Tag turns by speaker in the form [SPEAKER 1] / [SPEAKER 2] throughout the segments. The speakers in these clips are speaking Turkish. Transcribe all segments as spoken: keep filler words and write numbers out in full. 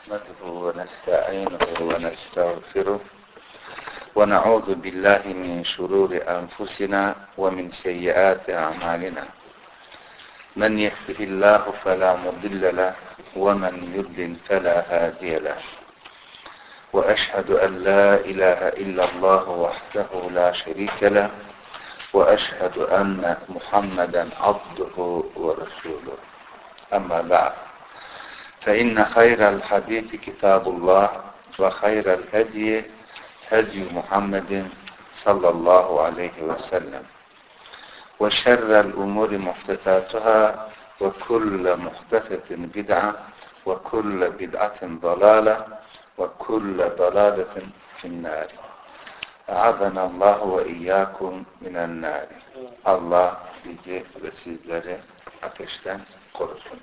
[SPEAKER 1] نحمده ونستعينه ونستغفره ونعوذ بالله من شرور أنفسنا ومن سيئات أعمالنا من يهده الله فلا مضل له ومن يضلل فلا هادي له وأشهد أن لا إله إلا الله وحده لا شريك له وأشهد أن محمدا عبده ورسوله أما بعد فإن خير الحديث كتاب الله وخير الهدي هدي محمد صلى الله عليه وسلم وشر الأمور محدثاتها وكل محدثة بدعة وكل بدعة ضلالة وكل ضلالة في النار أعاذنا الله وإياكم من النار. Allah bizi ve sizleri ateşten korusun.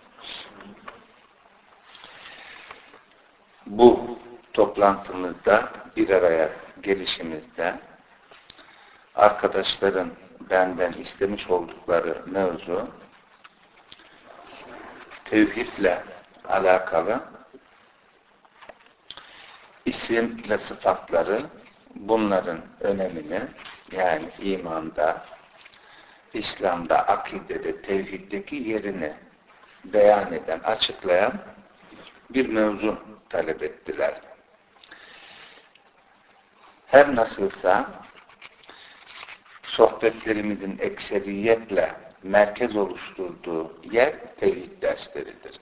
[SPEAKER 1] Bu toplantımızda, bir araya gelişimizde arkadaşların benden istemiş oldukları mevzu tevhidle alakalı isim ve sıfatları, bunların önemini, yani imanda, İslam'da, akidede, tevhiddeki yerini beyan eden, açıklayan bir mevzu talep ettiler. Her nasılsa sohbetlerimizin ekseriyetle merkez oluşturduğu yer tevhid dersleridir.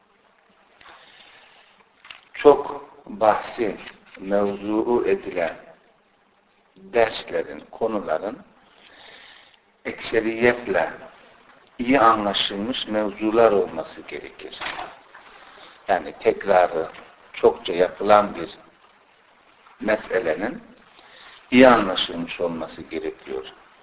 [SPEAKER 1] Çok bahsi, mevzuu edilen derslerin, konuların ekseriyetle iyi anlaşılmış mevzular olması gerekir. Yani tekrarı çokça yapılan bir meselenin iyi anlaşılmış olması gerekiyor.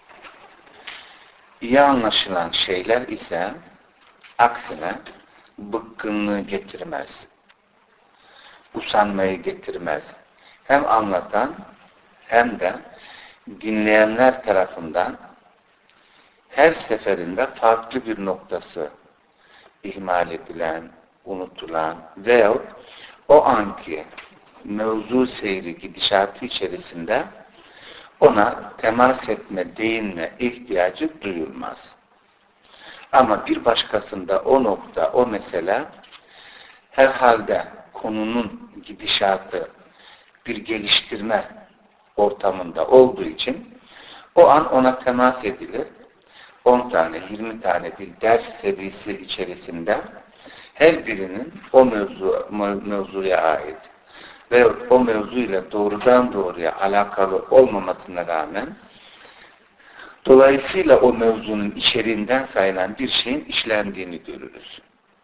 [SPEAKER 1] İyi anlaşılan şeyler ise aksine bıkkınlığı getirmez. Usanmayı getirmez. Hem anlatan hem de dinleyenler tarafından her seferinde farklı bir noktası ihmal edilen, unutulan veyahut o anki mevzu seyri gidişatı içerisinde ona temas etme, değinme ihtiyacı duyulmaz. Ama bir başkasında o nokta, o mesele herhalde konunun gidişatı bir geliştirme ortamında olduğu için o an ona temas edilir. on tane, yirmi tane bir ders serisi içerisinde her birinin o mevzu, mevzuya ait ve o mevzuyla doğrudan doğruya alakalı olmamasına rağmen dolayısıyla o mevzunun içeriğinden sayılan bir şeyin işlendiğini görürüz.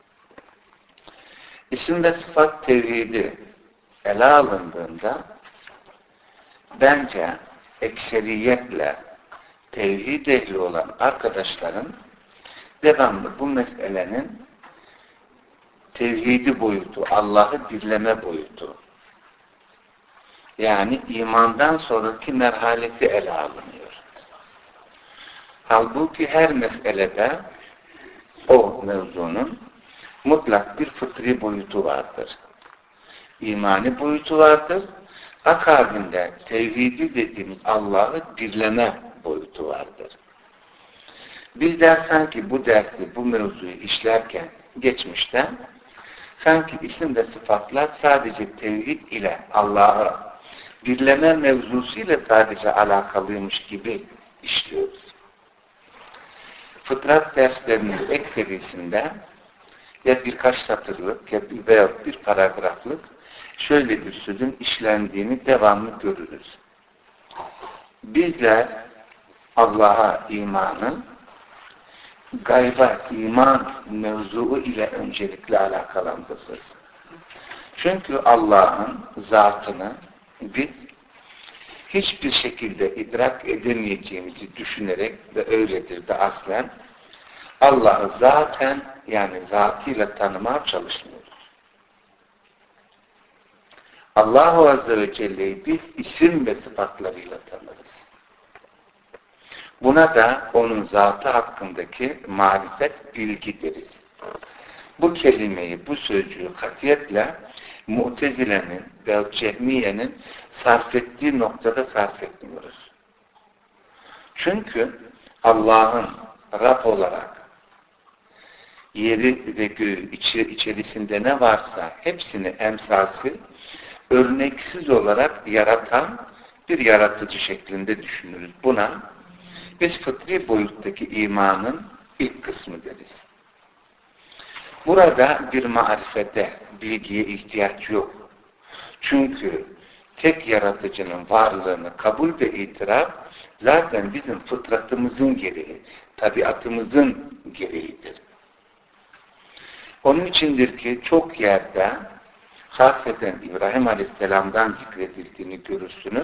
[SPEAKER 1] İsim ve sıfat tevhidi ele alındığında bence ekseriyetle tevhid ehli olan arkadaşların devamlı bu meselenin tevhidi boyutu, Allah'ı birleme boyutu, yani imandan sonraki merhalesi ele alınıyor. Halbuki her meselede o mevzunun mutlak bir fıtri boyutu vardır. İmani boyutu vardır. Akabinde tevhidi dediğimiz Allah'ı birleme boyutu vardır. Bizler sanki bu dersi, bu mevzuyu işlerken geçmişte sanki isim ve sıfatlar sadece tevhid ile Allah'ı birleme mevzusuyla sadece alakalıymış gibi işliyoruz. Fıtrat derslerinin ekserisinde ya birkaç satırlık ya bir, veya bir paragraflık şöyle bir sözün işlendiğini devamlı görürüz. Bizler Allah'a imanı gayba iman mevzuu ile öncelikle alakalandırırız. Çünkü Allah'ın zatını biz hiçbir şekilde idrak edemeyeceğimizi düşünerek ve öyledir de aslen Allah'ı zaten yani zatıyla tanımaya çalışmıyoruz. Allah-u Azze ve Celle'yi biz isim ve sıfatlarıyla tanırız. Buna da onun zatı hakkındaki marifet, bilgi deriz. bu kelimeyi, bu sözcüğü katiyetle Mu'tezile'nin ve Cehmiye'nin sarf ettiği noktada sarf etmiyoruz. Çünkü Allah'ın Rab olarak yeri ve göğü içi, içerisinde ne varsa hepsini emsalsiz, örneksiz olarak yaratan bir yaratıcı şeklinde düşünürüz. Buna biz fıtri boyuttaki imanın ilk kısmı deriz. Burada bir marifete, bilgiye ihtiyaç yok. Çünkü tek yaratıcının varlığını kabul ve itiraf zaten bizim fıtratımızın gereği, tabiatımızın gereğidir. Onun içindir ki çok yerde hasreten İbrahim Aleyhisselam'dan zikredildiğini görürsünüz.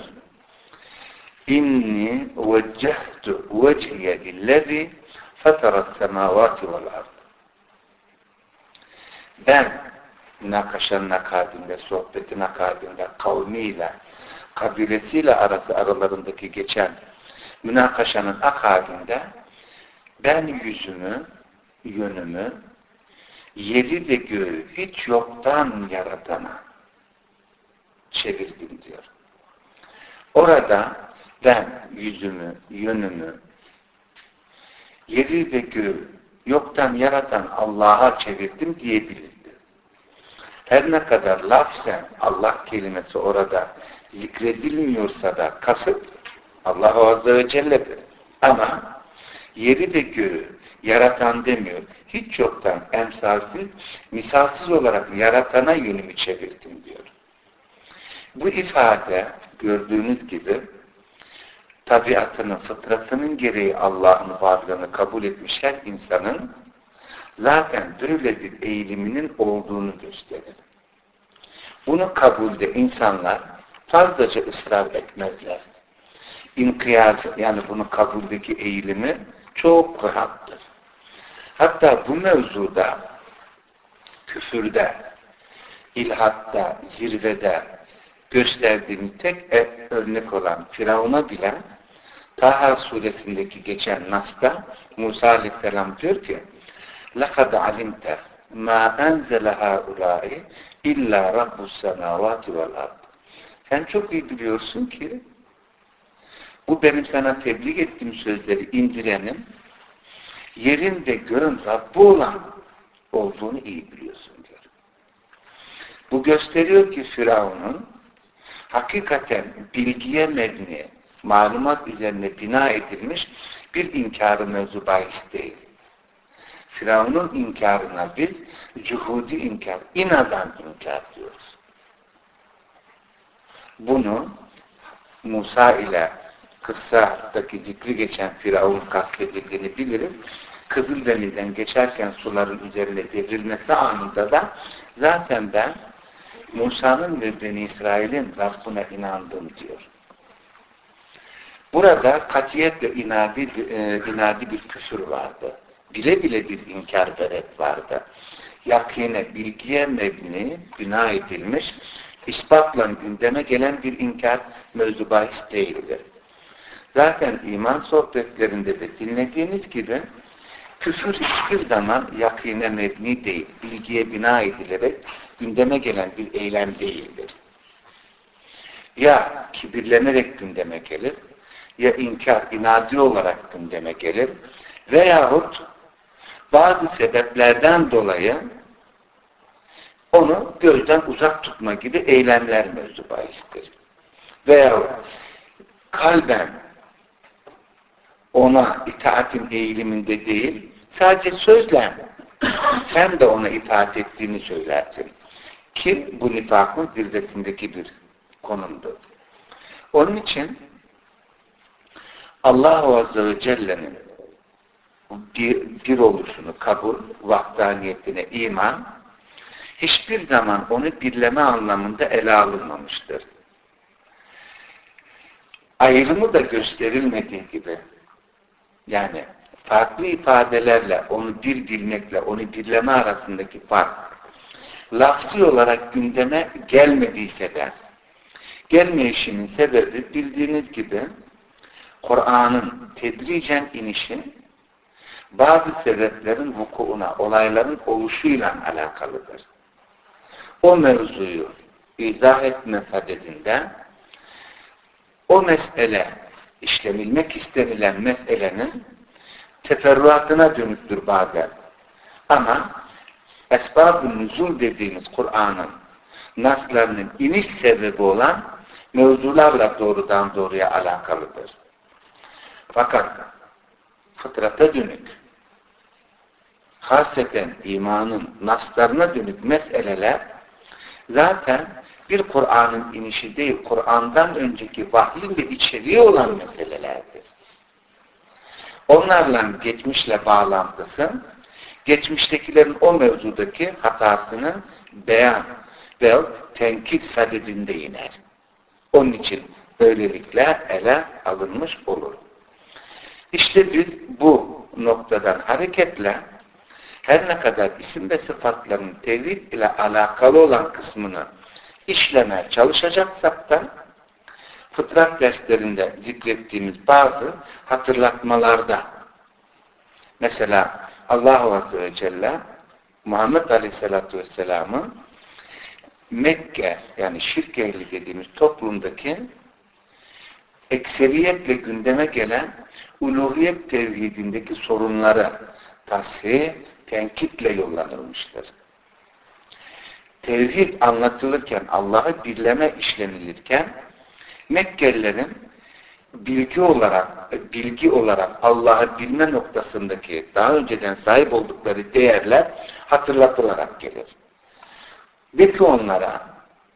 [SPEAKER 1] İnni veccehtu veciye lillezî fetaras semâvâti vel ard. Ben münakaşanın akabinde, sohbetin akabinde kavmiyle, kabilesiyle arası aralarındaki geçen münakaşanın akabinde ben yüzümü, yönümü, yeri ve göğü hiç yoktan yaratana çevirdim diyor. Orada ben yüzümü, yönümü, yeri ve göğü yoktan yaratan Allah'a çevirdim diyebilirdi. Her ne kadar lafzen Allah kelimesi orada zikredilmiyorsa da kasıt Allah Azze ve Celle'dir. Ama yeri ve göğü yaratan demiyor. Hiç yoktan emsalsiz, misalsiz olarak yaratana yönümü çevirdim diyor. Bu ifade gördüğünüz gibi tabiatının, fıtratının gereği Allah'ın varlığını kabul etmiş her insanın zaten böyle bir eğiliminin olduğunu gösterir. Bunu kabulde insanlar fazlaca ısrar etmezler. İnkiyat, yani bunu kabuldeki eğilimi çok rahattır. Hatta bu mevzuda küfürde, ilhatta, zirvede gösterdiğimiz tek örnek olan Firavun'a bile Taha suresindeki geçen Nas'ta Musa Aleyhisselam diyor ki لَقَدْ عَلِمْتَ مَا أَنْزَلَ هَؤُلَاءِ اِلَّا رَبُّ السَّمَاوَاتِ وَالْاَرْضِ. Sen çok iyi biliyorsun ki bu benim sana tebliğ ettiğim sözleri indirenin yerin ve göğün Rabbi olan olduğunu iyi biliyorsun diyor. Bu gösteriyor ki Firavun'un hakikaten bilgiye mebni, malumat üzerine bina edilmiş bir inkarı mevzu bahis değil. Firavun'un inkarına biz cuhudi inkar, inadan inkar diyoruz. Bunu Musa ile kıssadaki zikri geçen Firavun kastedildiğini biliriz. Kızıldeniz'den geçerken suların üzerine devrilmesi anında da zaten ben Musa'nın ve Beni İsrail'in Rabbine inandım diyor. Burada katiyetle inadi, e, inadi bir küfür vardı. Bile bile bir inkar beret vardı. Yakine, bilgiye mebni, bina edilmiş, ispatla gündeme gelen bir inkar mevzu bahis değildir. Zaten iman sohbetlerinde de dinlediğiniz gibi küfür hiçbir zaman yakine mebni değil, bilgiye bina edilerek gündeme gelen bir eylem değildir. Ya kibirlenerek gündeme gelir, ya inkar, inadi olarak gündeme gelir veyahut bazı sebeplerden dolayı onu gözden uzak tutma gibi eylemler mevzu bahistir. Veyahut kalben ona itaatin eğiliminde değil, sadece sözle sen de ona itaat ettiğini söylersin. Ki bu nifakın zirvesindeki bir konumdur. Onun için Allah Azze ve Celle'nin bir, bir oluşunu kabul, vahdaniyetine iman, hiçbir zaman onu birleme anlamında ele alınmamıştır. Ayrımı da gösterilmediği gibi, yani farklı ifadelerle onu bir bilmekle onu birleme arasındaki fark, lafzi olarak gündeme gelmediyse de, gelmeyişinin sebebi bildiğiniz gibi Kur'an'ın tedricen inişi, bazı sebeplerin vukuuna, olayların oluşuyla alakalıdır. O mevzuyu izah etme sadedinde o mesele, işlenilmek istenilen meselenin teferruatına dönüktür bazen. Ama esbab-ı nüzul dediğimiz Kur'an'ın naslarının iniş sebebi olan mevzularla doğrudan doğruya alakalıdır. Fakat fıtrata dönük, hasreten imanın naslarına dönük meseleler zaten bir Kur'an'ın inişi değil, Kur'an'dan önceki vahyin ve içeriği olan meselelerdir. Onlarla geçmişle bağlantısı, geçmiştekilerin o mevzudaki hatasının beyan ve tenkit sadedinde iner. Onun için böylelikle ele alınmış olur. İşte biz bu noktadan hareketle her ne kadar isim ve sıfatların tevhid ile alakalı olan kısmını işlemeye çalışacaksak da fıtrat derslerinde zikrettiğimiz bazı hatırlatmalarda mesela Allah Azze ve Celle Muhammed Aleyhisselatü Vesselam'ın Mekke yani şirk ehli dediğimiz toplumdaki ekseriyetle gündeme gelen uluhiyet tevhidindeki sorunları tasfih, tenkitle yollanılmıştır. Tevhid anlatılırken, Allah'ı birleme işlenilirken Mekkelilerin bilgi olarak bilgi olarak Allah'ı bilme noktasındaki daha önceden sahip oldukları değerler hatırlatılarak gelir. De ki onlara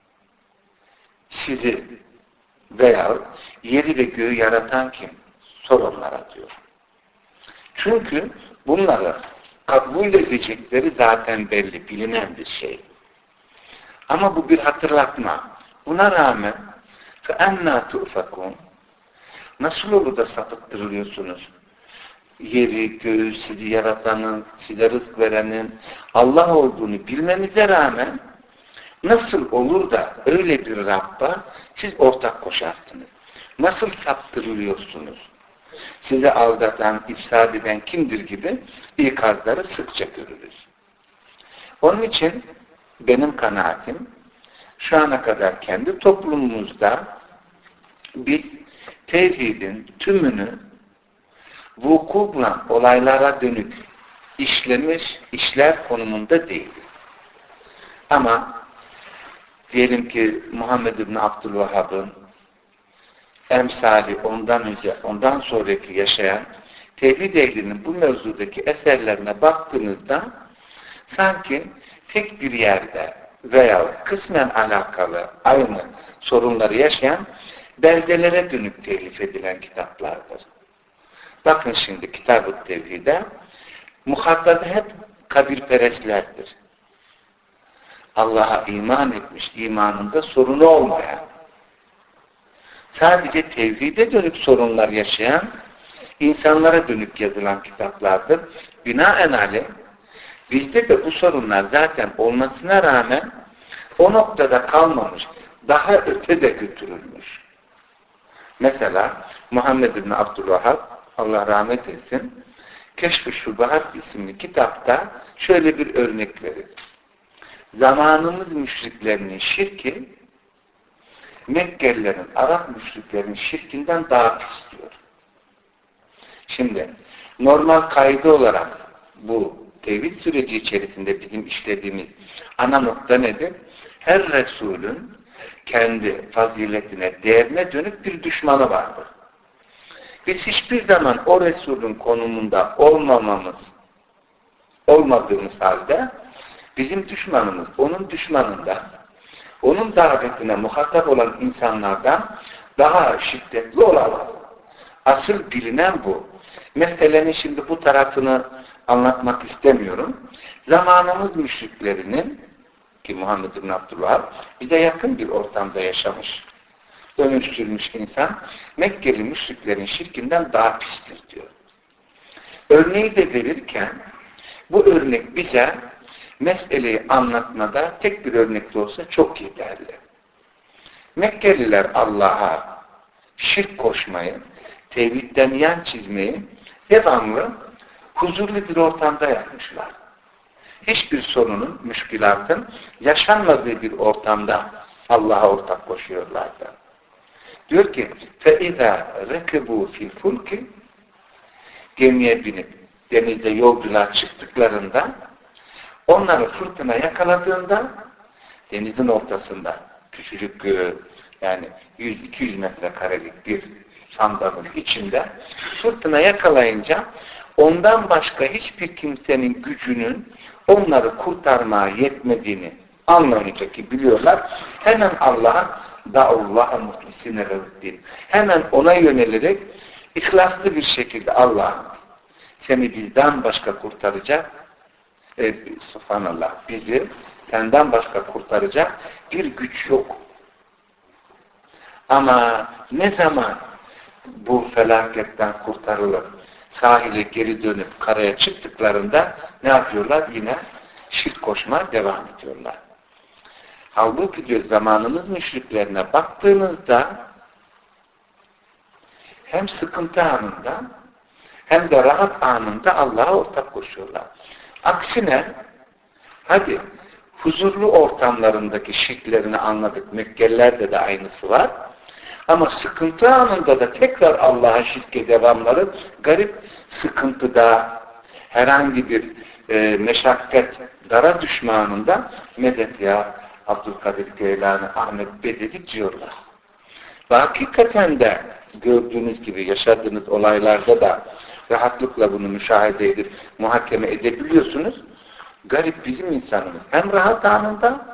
[SPEAKER 1] sizi veya yeri ve göğü yaratan kim? Sor onlara diyor. Çünkü bunları kabul edecekleri zaten belli, bilinen bir şey. Ama bu bir hatırlatma. Buna rağmen فَاَنَّا تُؤْفَكُونَ Nasıl olur da sapıttırılıyorsunuz? Yeri, göğü, sizi yaratanın, size rızk verenin Allah olduğunu bilmenize rağmen nasıl olur da öyle bir Rabb'a siz ortak koşarsınız? Nasıl saptırılıyorsunuz? Sizi aldatan, ifsad eden kimdir gibi ikazları sıkça görürüz. Onun için benim kanaatim şu ana kadar kendi toplumumuzda biz tevhidin tümünü vuku bulan olaylara dönük işlemiş, işler konumunda değiliz. Ama diyelim ki Muhammed İbni Abdülvahhab'ın emsali ondan önce, ondan sonraki yaşayan tevhid ehlinin bu mevzudaki eserlerine baktığınızda sanki tek bir yerde veya kısmen alakalı aynı sorunları yaşayan beldelere dönük telif edilen kitaplardır. Bakın şimdi Kitab-ı Tevhid'e muhatabı hep kabirperestlerdir. Allah'a iman etmiş, imanında sorunu olmayan, sadece tevhide dönük sorunlar yaşayan insanlara dönük yazılan kitaplardır. Binaenaleyh bizde de bu sorunlar zaten olmasına rağmen o noktada kalmamış, daha ötede götürülmüş. Mesela Muhammed İbni Abdülvahhab, Allah rahmet etsin, Keşf-i Şubahat isimli kitapta şöyle bir örnek verir. Zamanımız müşriklerinin şirki, Mekkelilerin, Arap müşriklerinin şirkinden daha pis diyor. Şimdi normal kaydı olarak bu tevhid süreci içerisinde bizim işlediğimiz ana nokta nedir? Her Resulün kendi faziletine, değerine dönük bir düşmanı vardır. Biz hiçbir zaman o Resulün konumunda olmamamız, olmadığımız halde bizim düşmanımız, onun düşmanından, onun davetine muhatap olan insanlardan daha şiddetli olalım. Asıl bilinen bu. Meselenin şimdi bu tarafını anlatmak istemiyorum. Zamanımız müşriklerinin, ki Muhammed İbni Abdülvahhab bize yakın bir ortamda yaşamış, ömür sürmüş insan, Mekkeli müşriklerin şirkinden daha pistir diyor. Örneği de verirken, bu örnek bize meseleyi anlatmada tek bir örnek de olsa çok yeterli. Mekkeliler Allah'a şirk koşmayı, tevhidden yan çizmeyi devamlı huzurlu bir ortamda yapmışlar. Hiçbir sorunun, müşkülatın yaşanmadığı bir ortamda Allah'a ortak koşuyorlardı. Diyor ki فَاِذَا رَكَبُوا فِي الْفُلْكِ Gemiye binip denizde yolculuğa çıktıklarında onları fırtına yakaladığında denizin ortasında küçücük yani yüz iki yüz metrekarelik bir sandalın içinde fırtına yakalayınca ondan başka hiçbir kimsenin gücünün onları kurtarmaya yetmediğini anlayınca ki biliyorlar hemen Allah'a da'ullaha muhlisine lehuddin hemen ona yönelerek ihlaslı bir şekilde Allah'ım seni bizden başka kurtaracak e, subhanallah bizi senden başka kurtaracak bir güç yok. Ama ne zaman bu felaketten kurtarılıp sahile geri dönüp karaya çıktıklarında ne yapıyorlar? Yine şirk koşmaya devam ediyorlar. Halbuki diyor zamanımız müşriklerine baktığınızda hem sıkıntı anında hem de rahat anında Allah'a ortak koşuyorlar. Aksine hadi huzurlu ortamlarındaki şirklerini anladık. Mekkeliler'de de aynısı var. Ama sıkıntı anında da tekrar Allah'a şirke devamları garip sıkıntıda herhangi bir e, meşakkat dara düşme anında medet ya Abdülkadir Geylani, Ahmet Bedeli diyorlar. Ve hakikaten de gördüğünüz gibi yaşadığınız olaylarda da rahatlıkla bunu müşahede edip muhakeme edebiliyorsunuz. Garip bizim insanımız hem rahat anında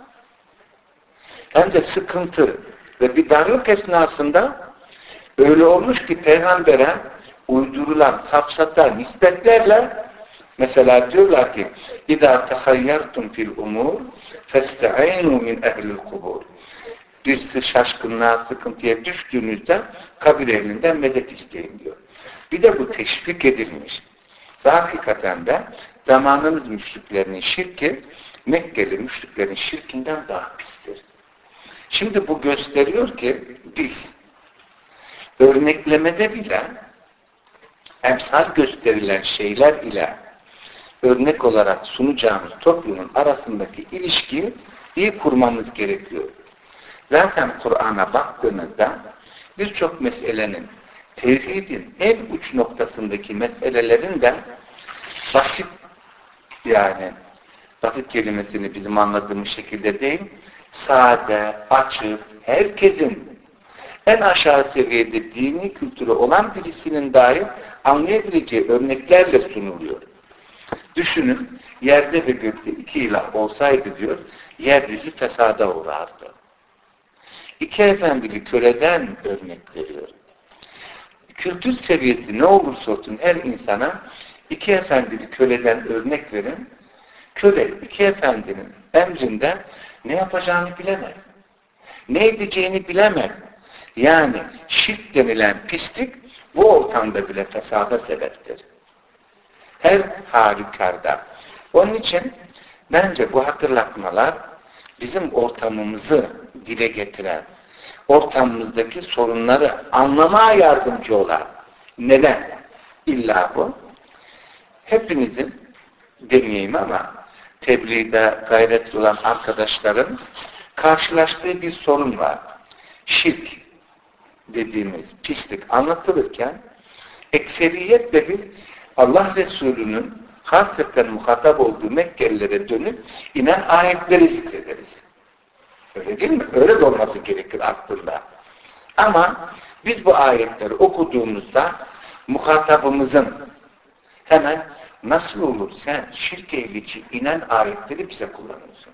[SPEAKER 1] hem de sıkıntı ve bir darlık esnasında öyle olmuş ki peygambere uydurulan safsata nispetlerle mesela diyorlar ki اِذَا تَخَيَّرْتُمْ فِي الْاُمُورِ فَاسْتَعَيْنُوا مِنْ اَهْلِ الْقُبُورِ Bir şaşkınlığa, sıkıntıya düştüğünüzde kabir ehlinden medet isteyin diyor. Bir de bu teşvik edilmiş. Ve hakikaten de zamanımız müşriklerinin şirki Mekkeli müşriklerin şirkinden daha pistir. Şimdi bu gösteriyor ki biz örneklemede bile emsal gösterilen şeyler ile örnek olarak sunacağımız toplumun arasındaki ilişkiyi iyi kurmamız gerekiyor. Zaten Kur'an'a baktığınızda birçok meselenin tevhidin en uç noktasındaki meselelerin de basit yani basit kelimesini bizim anladığımız şekilde değil sade, açık, herkesin en aşağı seviyede dini kültürü olan birisinin dahi anlayabileceği örneklerle sunuluyor. Düşünün, yerde ve gökte iki ilah olsaydı diyor, yeryüzü fesada uğrardı. İki efendili köleden örnek veriyor. Kültür seviyesi ne olursa olsun her insana iki efendili köleden örnek verin. Köle iki efendinin emrinde ne yapacağını bilemez. Ne edeceğini bilemez. Yani şirk denilen pislik bu ortamda bile fesada sebeptir. Her halükarda. Onun için bence bu hatırlatmalar bizim ortamımızı dile getiren, ortamımızdaki sorunları anlamaya yardımcı olan. Neden? İlla bu. Hepinizin demeyeyim ama tebliğde gayretli olan arkadaşların karşılaştığı bir sorun var. Şirk dediğimiz pislik anlatılırken ekseriyetle bir Allah Resulü'nün hasreten muhatap olduğu Mekkelilere dönüp inen ayetleri zikrederiz. Öyle değil mi? Öyle de olması gerekir aslında. Ama biz bu ayetleri okuduğumuzda muhatabımızın hemen nasıl olur sen şirk ehli için inen ayetleri bize kullanırsın.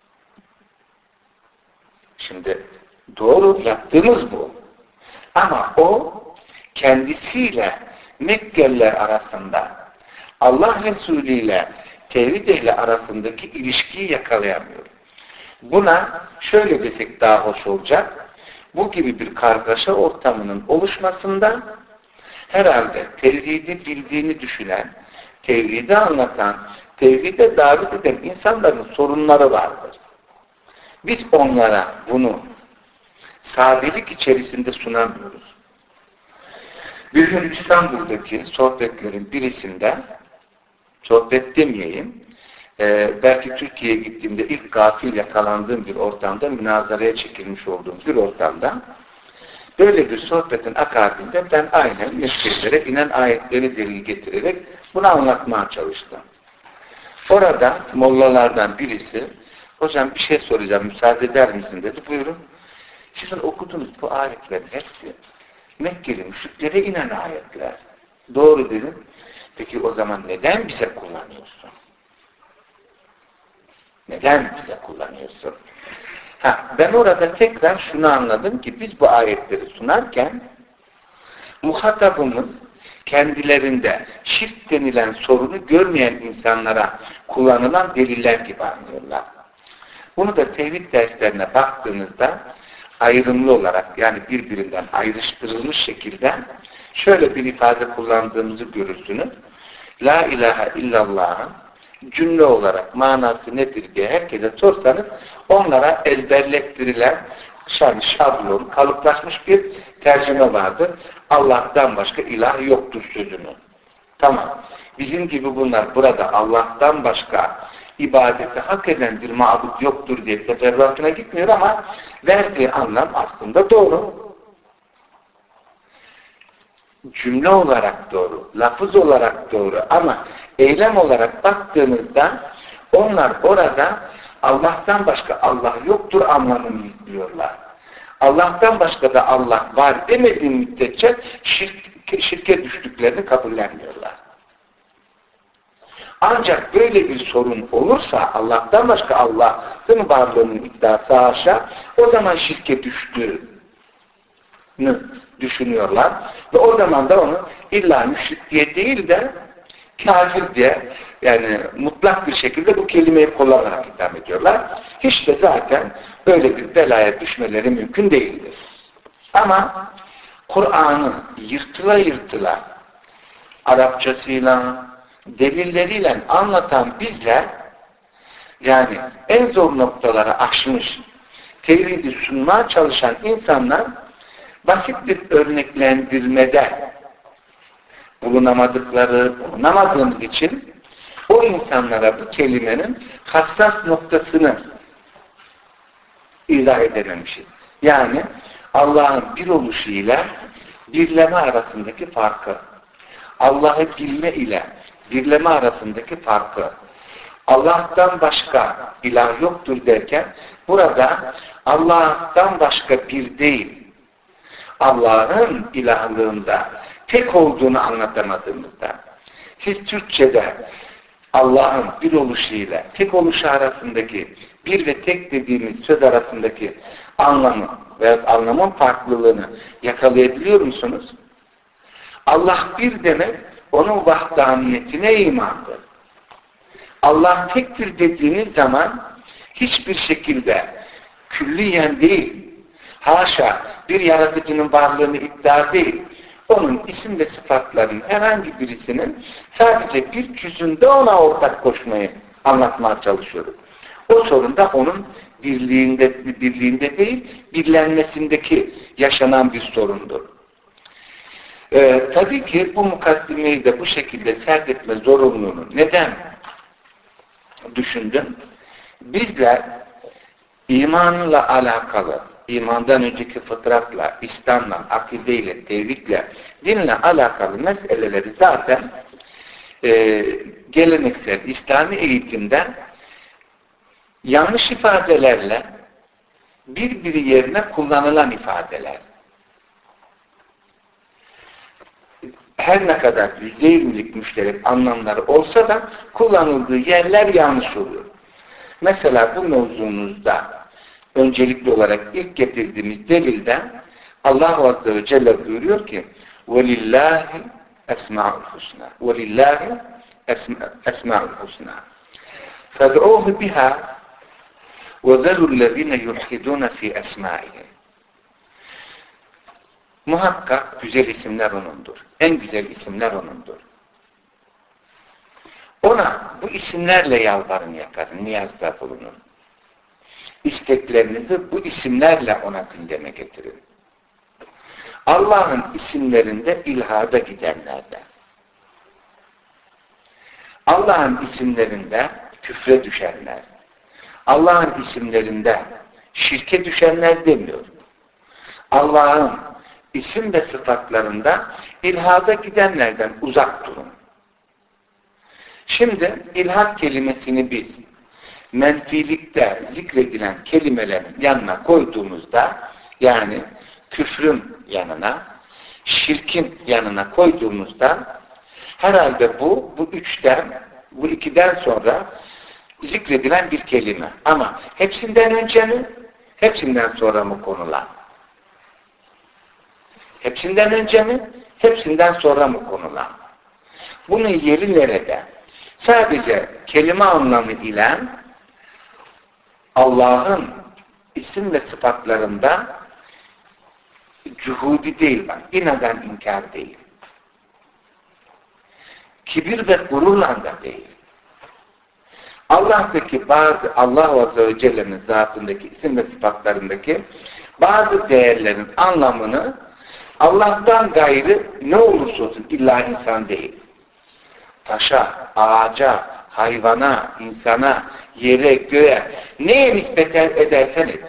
[SPEAKER 1] Şimdi doğru yaptığımız bu. Ama o kendisiyle Mekkeliler arasında Allah Resulü ile tevhid ehli arasındaki ilişkiyi yakalayamıyor. Buna şöyle desek daha hoş olacak. Bu gibi bir kargaşa ortamının oluşmasında herhalde tevhidi bildiğini düşünen, tevhidi anlatan, tevhide davet eden insanların sorunları vardır. Biz onlara bunu sadelik içerisinde sunamıyoruz. Bir gün İstanbul'daki sohbetlerin birisinde sohbet demeyeyim, e, belki Türkiye'ye gittiğimde ilk gafil yakalandığım bir ortamda, münazaraya çekilmiş olduğum bir ortamda, böyle bir sohbetin akabinde ben aynen mesleklere inen ayetleri delil getirerek bunu anlatmaya çalıştım. Orada mollalardan birisi, hocam bir şey soracağım, müsaade eder misin dedi. Buyurun. Sizin okuduğunuz bu ayetlerin hepsi Mekkeli müşriklere inen ayetler. Doğru dedim. Peki o zaman neden bize kullanıyorsun? Neden bize kullanıyorsun? Ha, ben orada tekrar şunu anladım ki biz bu ayetleri sunarken muhatabımız kendilerinde şirk denilen sorunu görmeyen insanlara kullanılan deliller gibi anlıyorlar. Bunu da tevhid derslerine baktığınızda ayrımlı olarak, yani birbirinden ayrıştırılmış şekilde şöyle bir ifade kullandığımızı görürsünüz. La ilahe illallah'ın cümle olarak manası nedir diye herkese sorsanız onlara ezberlettirilen yani şablon, kalıplaşmış bir tercüme vardır. Allah'tan başka ilah yoktur sözünü. Tamam. Bizim gibi bunlar burada Allah'tan başka ibadeti hak eden bir mabut yoktur diye teferruatına gitmiyor ama verdiği anlam aslında doğru. Cümle olarak doğru, lafız olarak doğru ama eylem olarak baktığınızda onlar orada Allah'tan başka Allah yoktur anlamını yüklüyorlar. Allah'tan başka da Allah var demediği müddetçe şirk, şirke düştüklerini kabullenmiyorlar. Ancak böyle bir sorun olursa Allah'tan başka Allah'ın varlığının iddiası haşa, o zaman şirke düştüğünü düşünüyorlar ve o zaman da onu illa müşrik diye değil de kafir diye, yani mutlak bir şekilde bu kelimeyi kullanarak hitap ediyorlar. Hiç de zaten böyle bir belaya düşmeleri mümkün değildir. Ama Kur'an'ı yırtıla yırtıla Arapçasıyla, delilleriyle anlatan bizler, yani en zor noktaları aşmış, tevhidi sunmaya çalışan insanlar basit bir örneklendirmede bulunamadıkları, bulunamadığımız için o insanlara bu kelimenin hassas noktasını izah edememişiz. Yani Allah'ın bir oluşu ile birleme arasındaki farkı, Allah'ı bilme ile birleme arasındaki farkı, Allah'tan başka ilah yoktur derken burada Allah'tan başka bir değil, Allah'ın ilahlığında tek olduğunu anlatamadığımızda, siz Türkçe'de Allah'ın bir oluşuyla tek oluşu arasındaki bir ve tek dediğimiz söz arasındaki anlamı veya anlamın farklılığını yakalayabiliyor musunuz? Allah bir demek onun vahdaniyetine imandır. Allah tektir dediğiniz zaman hiçbir şekilde külliyen değil, haşa bir yaratıcının varlığını iddia değil, onun isim ve sıfatlarının herhangi birisinin sadece bir cüzünde ona ortak koşmayı anlatmaya çalışıyoruz. O sorun da onun birliğinde, birliğinde değil, birlenmesindeki yaşanan bir sorundur. Ee, tabii ki bu mukaddimeyi de bu şekilde serdetme zorunluluğunu neden düşündüm? Bizler imanla alakalı, imandan önceki fıtratla, İslam'la, akideyle, tevhidle, dinle alakalı meseleleri zaten e, geleneksel İslami eğitimden yanlış ifadelerle birbiri yerine kullanılan ifadeler. Her ne kadar yüzde yirmilik müşterek anlamları olsa da kullanıldığı yerler yanlış oluyor. Mesela bu mevzumuzda öncelikli olarak ilk getirdiğimiz delilden Allah Azze ve Celle buyuruyor ki وَلِلَّهِ اَسْمَعُ الْحُسْنَى وَلِلَّهِ اَسْمَعُ الْحُسْنَى فَدْعُوهُ بِهَا وَذَرُوا الَّذ۪ينَ يُلْحِدُونَ ف۪ي أَسْمَائِهِ. Muhakkak güzel isimler O'nundur. En güzel isimler O'nundur. Ona bu isimlerle yalvarın yakarın, niyazda bulunun. İsteklerinizi bu isimlerle ona gündeme getirin. Allah'ın isimlerinde ilhada gidenlerden. Allah'ın isimlerinde küfre düşenler, Allah'ın isimlerinde şirke düşenler demiyor. Allah'ın isim ve sıfatlarında ilhada gidenlerden uzak durun. Şimdi ilhad kelimesini biz menfilikte zikredilen kelimelerin yanına koyduğumuzda, yani küfrün yanına, şirkin yanına koyduğumuzda herhalde bu, bu üçten, bu ikiden sonra zikredilen bir kelime. Ama hepsinden önce mi, hepsinden sonra mı konulan? Hepsinden önce mi, hepsinden sonra mı konulan? Bunun yeri nerede? Sadece kelime anlamı ile Allah'ın isim ve sıfatlarında cuhudi değil, bak, inadan inkar değil. Kibir ve gururla da değil. Allah'taki bazı, Allah Azze ve Celle'nin zatındaki isim ve sıfatlarındaki bazı değerlerin anlamını Allah'tan gayrı ne olursa olsun, illa insan değil, taşa, ağaca, hayvana, insana, yere, göğe neye nispet edersen et.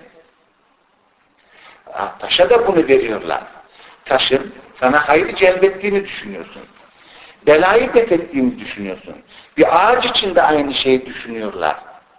[SPEAKER 1] Taşa da bunu veriyorlar. Taşın sana hayrı celbettiğini düşünüyorsun. Belayı def ettiğini düşünüyorsun. Bir ağaç için de aynı şeyi düşünüyorlar.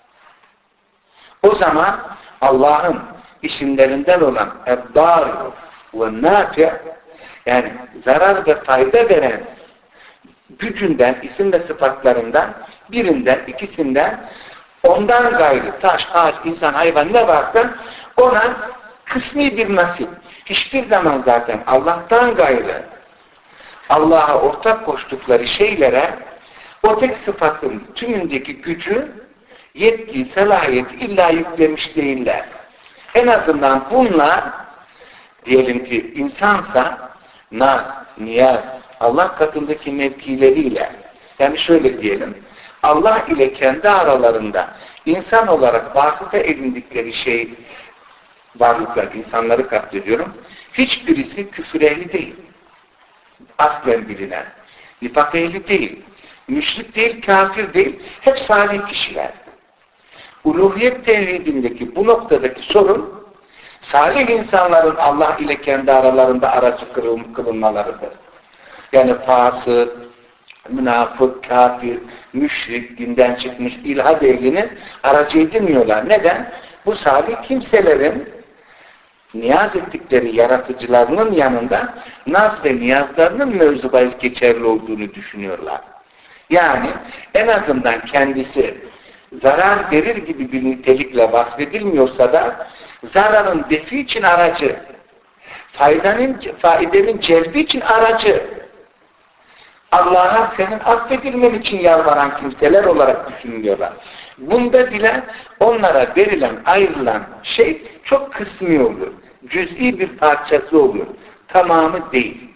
[SPEAKER 1] O zaman Allah'ın isimlerinden olan Eddar ve Nafi, yani zarar ve fayda veren gücünden, isim ve sıfatlarından birinden, ikisinden, ondan gayrı taş, ağaç, insan, hayvan ne varsa ona kısmi bir nasip. Hiçbir zaman zaten Allah'tan gayrı Allah'a ortak koştukları şeylere o tek sıfatın tümündeki gücü, yetki, selahiyeti illa yüklemiş değiller. En azından bunlar, diyelim ki insansa naz, niyaz, Allah katındaki mevkileriyle, yani şöyle diyelim, Allah ile kendi aralarında insan olarak vasıta edindikleri şey, varlıklar, insanları kastediyorum, hiçbirisi küfür ehli değil. Aslen bilinen. Nifak ehli değil. Müşrik değil, kafir değil. Hep salih kişiler. Uluhiyet tevhidindeki bu noktadaki sorun, salih insanların Allah ile kendi aralarında aracı kılınmalarıdır. Yani fasık, münafık, kafir, müşrik, dinden çıkmış, ilhad ehlini aracı edinmiyorlar. Neden? Bu salih kimselerin niyaz ettikleri yaratıcılarının yanında naz ve niyazlarının mevzu bahis geçerli olduğunu düşünüyorlar. Yani en azından kendisi zarar verir gibi bir nitelikle vasfedilmiyorsa da zararın defi için aracı, faydanın, faidenin celbi için aracı, Allah'a senin affedilmen için yalvaran kimseler olarak düşünülüyorlar. Bunda bile onlara verilen, ayrılan şey çok kısmi olur. Cüz'i bir parçası olur. Tamamı değil.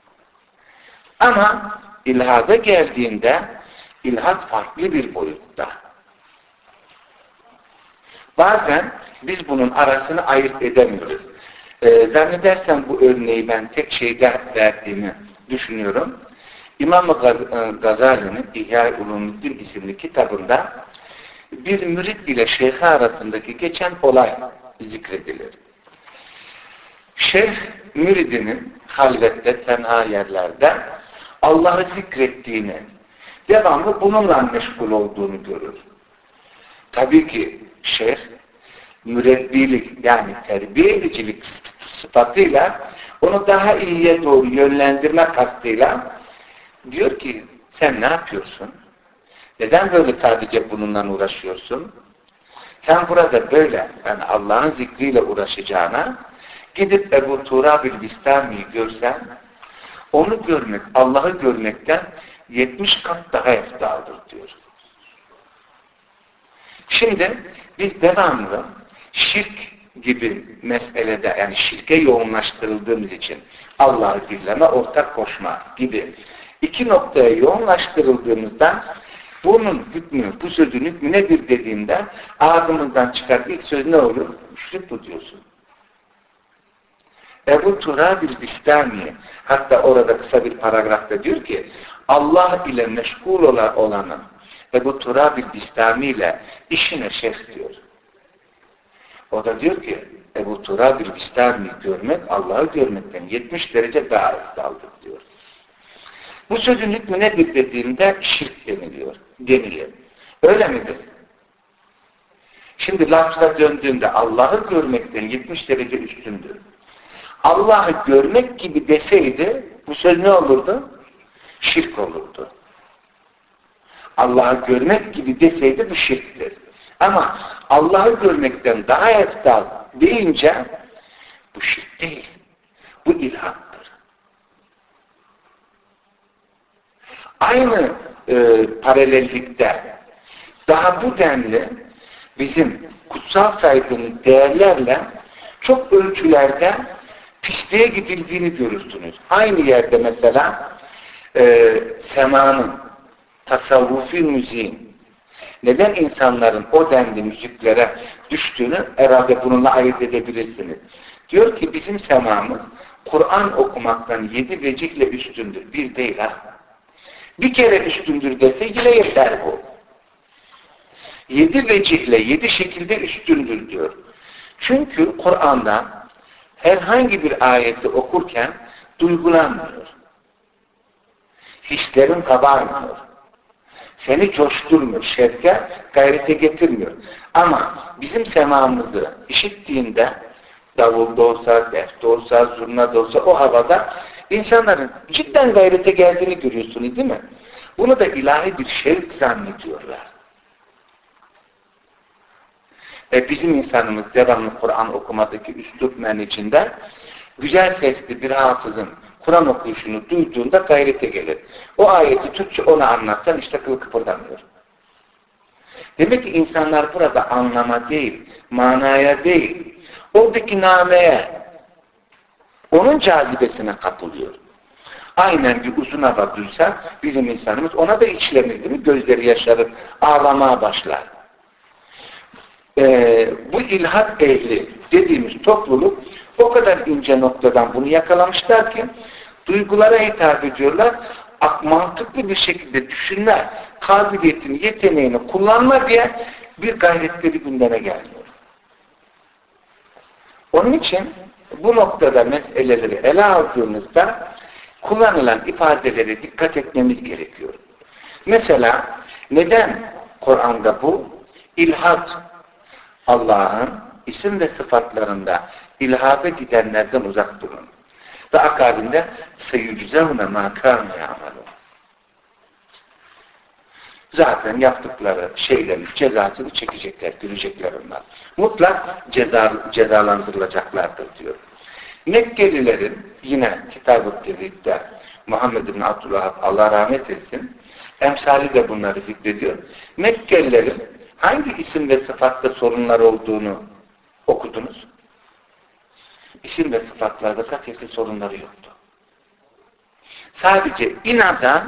[SPEAKER 1] Ama ilhada geldiğinde ilhad farklı bir boyutta. Bazen biz bunun arasını ayırt edemiyoruz. Ee, zannedersem bu örneği ben tek şeyde verdiğimi düşünüyorum. İmam-ı Gazali'nin İhya-i Ulumuddin isimli kitabında bir mürit ile şeyh arasındaki geçen olay zikredilir. Şeyh müridinin halvette, tenha yerlerde Allah'ı zikrettiğini, devamlı bununla meşgul olduğunu görür. Tabii ki şeyh mürebbilik, yani terbiye edicilik sıfatıyla onu daha iyiye doğru yönlendirme kastıyla diyor ki, sen ne yapıyorsun? Neden böyle sadece bununla uğraşıyorsun? Sen burada böyle, yani Allah'ın zikriyle uğraşacağına, gidip Ebu Turabil Bistami'yi görsen, onu görmek, Allah'ı görmekten yetmiş kat daha eftaldır diyor. Şimdi biz devamlı şirk gibi meselede, yani şirke yoğunlaştırıldığımız için Allah'ı birleme, ortak koşma gibi iki noktaya yoğunlaştırıldığımızda bunun hükmü, bu sözün hükmü nedir dediğinde ağzımızdan çıkan ilk söz ne olur? Müşrik bu diyorsun. Ebu Turabil Bistami hatta orada kısa bir paragrafta diyor ki Allah ile meşgul olanın Ebu Turabil Bistami ile işine şeyh diyor. O da diyor ki Ebu Turabil Bistami'yi görmek Allah'ı görmekten yetmiş derece daha eftaldır diyor. Bu sözün hükmü nedir dediğimde şirk deniliyor. Denilir. Öyle midir? Şimdi lafza döndüğünde Allah'ı görmekten yetmiş derece üstündür. Allah'ı görmek gibi deseydi bu söz ne olurdu? Şirk olurdu. Allah'ı görmek gibi deseydi bu şirktir. Ama Allah'ı görmekten daha eftal deyince bu şirk değil. Bu ilhattır. Aynı e, paralellikte daha bu denli bizim kutsal saydığımız değerlerle çok ölçülerde pisliğe gidildiğini görürsünüz. Aynı yerde mesela e, semanın, tasavvufi müziğin neden insanların o denli müziklere düştüğünü herhalde bununla ayırt edebilirsiniz. Diyor ki bizim semamız Kur'an okumaktan yedi vecihle üstündür. Bir değil ha. Bir kere üstündür dese yine yeter bu. Yedi vecihle, yedi şekilde üstündür diyor. Çünkü Kur'an'da herhangi bir ayeti okurken duygulanmıyor. Hislerin kabarmıyor. Seni coşturmuyor, şevke, gayrete getirmiyor. Ama bizim semamızı işittiğinde davul da olsa, def de olsa, zurna da olsa o havada insanların cidden gayrete geldiğini görüyorsunuz değil mi? Bunu da ilahi bir şevk zannediyorlar. Ve bizim insanımız devamlı Kur'an okumadaki üslupmen içinde güzel sesli bir hafızın Kur'an okuyuşunu duyduğunda gayrete gelir. O ayeti Türkçe ona anlatsan işte kıl kıpırdamıyor. Demek ki insanlar burada anlama değil, manaya değil, oradaki nameye, onun cazibesine kapılıyor. Aynen bir uzun hava duysa bilim insanımız ona da içlenir değil mi? Gözleri yaşarır, ağlamaya başlar. Ee, bu ilhat ehli dediğimiz topluluk o kadar ince noktadan bunu yakalamışlar ki duygulara hitap ediyorlar. Mantıklı bir şekilde düşünme kabiliyetini, yeteneğini kullanma diye bir gayretleri gündeme gelmiyor. Onun için bu noktada meseleleri ele aldığımızda kullanılan ifadelere dikkat etmemiz gerekiyor. Mesela neden Kur'an'da bu ilhat Allah'ın isim ve sıfatlarında ilhada gidenlerden uzak durun. Ve akabinde seyüczevne mâ kâne ya'melûn. Zaten yaptıkları şeylerin cezasını çekecekler, görecekler onlar. Mutlak ceza, cezalandırılacaklardır diyor. Mekkelilerin yine Kitab-ı Tevhid'de Muhammed bin Abdülvahhab Allah rahmet etsin emsali de bunları zikrediyor. Mekkelilerin hangi isim ve sıfatta sorunlar olduğunu okudunuz? İsim ve sıfatlarda katiyetle sorunları yoktu. Sadece inadan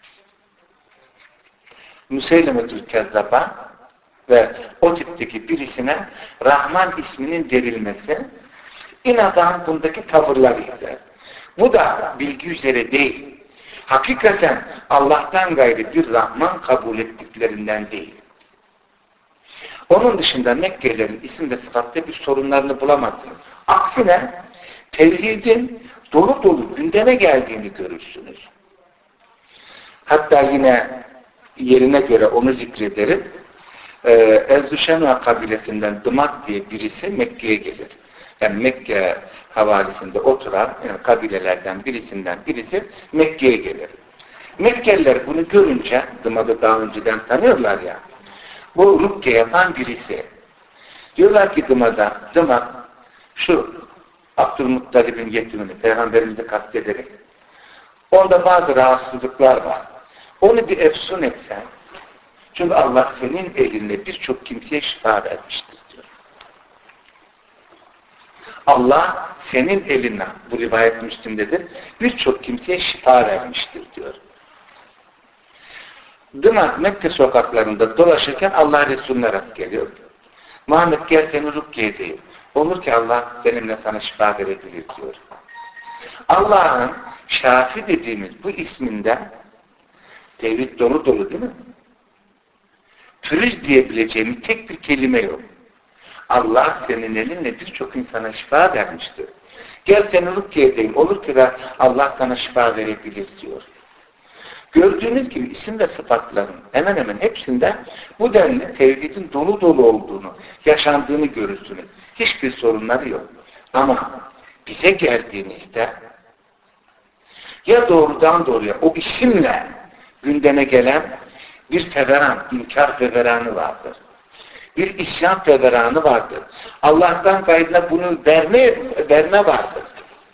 [SPEAKER 1] Müseylemetül Kezzab'a ve o tipteki birisine Rahman isminin verilmesi inadan bundaki tavırlarıydı. Bu da bilgi üzere değil. Hakikaten Allah'tan gayrı bir Rahman kabul ettiklerinden değil. Onun dışında Mekkelilerin isim ve sıfatta bir sorunlarını bulamazsınız. Aksine tevhidin dolu dolu gündeme geldiğini görürsünüz. Hatta yine yerine göre onu zikrederim. Ee, Ezdüşenva kabilesinden Dımat diye birisi Mekke'ye gelir. Yani Mekke havalisinde oturan yani kabilelerden birisinden birisi Mekke'ye gelir. Mekkeliler bunu görünce Dımat'ı daha önceden tanıyorlar ya. Bu rukke yapan birisi. Diyorlar ki Dımat'a, Dımat şu Abdülmuttalib'in yetimini Peygamberimizi kastederek onda bazı rahatsızlıklar var. Onu bir efsun etsen çünkü Allah senin elinle birçok kimseye şifa vermiştir diyor. Allah senin eline bu rivayet Müslim'dedir birçok kimseye şifa vermiştir diyor. Dımat Mekke sokaklarında dolaşırken Allah Resulüne rast geliyor. Muhammed gel seni rukiye edeyim. Olur ki Allah benimle sana şifa verebilir diyor. Allah'ın Şafi dediğimiz bu isminden tevhid dolu dolu değil mi? pürüz diyebileceğimiz tek bir kelime yok. Allah senin elinle birçok insana şifa vermiştir. Gel seni rukiye edeyim. Olur ki de Allah sana şifa verebilir diyor. Gördüğünüz gibi isim ve sıfatların hemen hemen hepsinde bu denli tevhidin dolu dolu olduğunu, yaşandığını görürsünüz. Hiçbir sorunları yok. Ama bize geldiğinizde ya doğrudan doğruya o isimle gündeme gelen bir feveran, inkar feveranı vardır. Bir isyan feveranı vardır. Allah'tan gayrına bunu verme, verme vardır.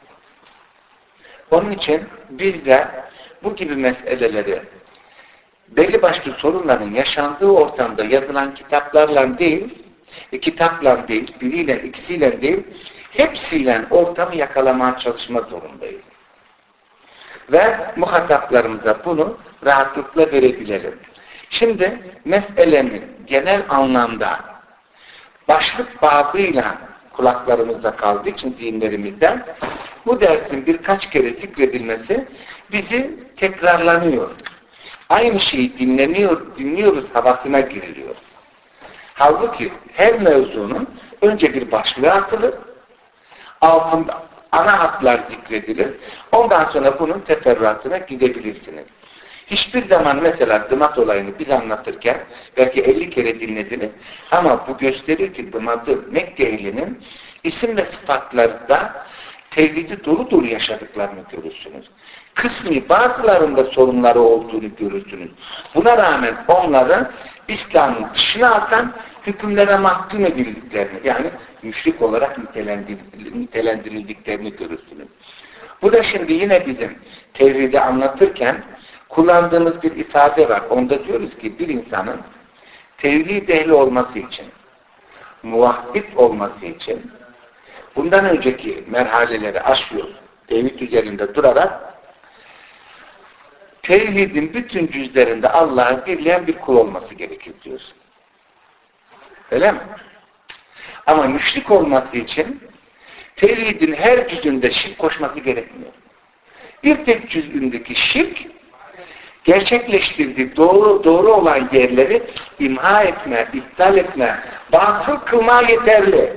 [SPEAKER 1] Onun için biz de bu gibi meseleleri belli başlı sorunların yaşandığı ortamda yazılan kitaplarla değil, e, kitapla değil, biriyle, ikisiyle değil, hepsiyle ortamı yakalamaya çalışma zorundayız. Ve muhataplarımıza bunu rahatlıkla verebilelim. Şimdi meselenin genel anlamda başlık babıyla kulaklarımızda kaldığı için zihinlerimizden bu dersin birkaç kere zikredilmesi bizi tekrarlanıyor. Aynı şeyi dinleniyor, dinliyoruz havasına giriliyor. Halbuki her mevzunun önce bir başlığı atılır, altında ana hatlar zikredilir, ondan sonra bunun teferruatına gidebilirsiniz. Hiçbir zaman mesela dımat olayını biz anlatırken belki elli kere dinlediniz ama bu gösterir ki dımadı Mekke ehlinin isim ve sıfatlarda tevhidi dolu dolu yaşadıklarını görürsünüz. Kısmi bazılarında sorunları olduğunu görürsünüz. Buna rağmen onları İslam'ın dışına atan hükümlere mahkum edildiklerini, yani müşrik olarak nitelendirildiklerini görürsünüz. Bu da şimdi yine bizim tevhidi anlatırken kullandığımız bir ifade var. Onda diyoruz ki bir insanın tevhid ehli olması için, muvahhid olması için bundan önceki merhaleleri aşıyor, tevhid üzerinde durarak tevhidin bütün cüzlerinde Allah'ı birleyen bir kul olması gerekir diyoruz. Öyle mi? Ama müşrik olması için tevhidin her cüzünde şirk koşması gerekmiyor. Bir tek cüzündeki şirk gerçekleştirdiği doğru, doğru olan yerleri imha etme, iptal etme, batıl kılma yeterli.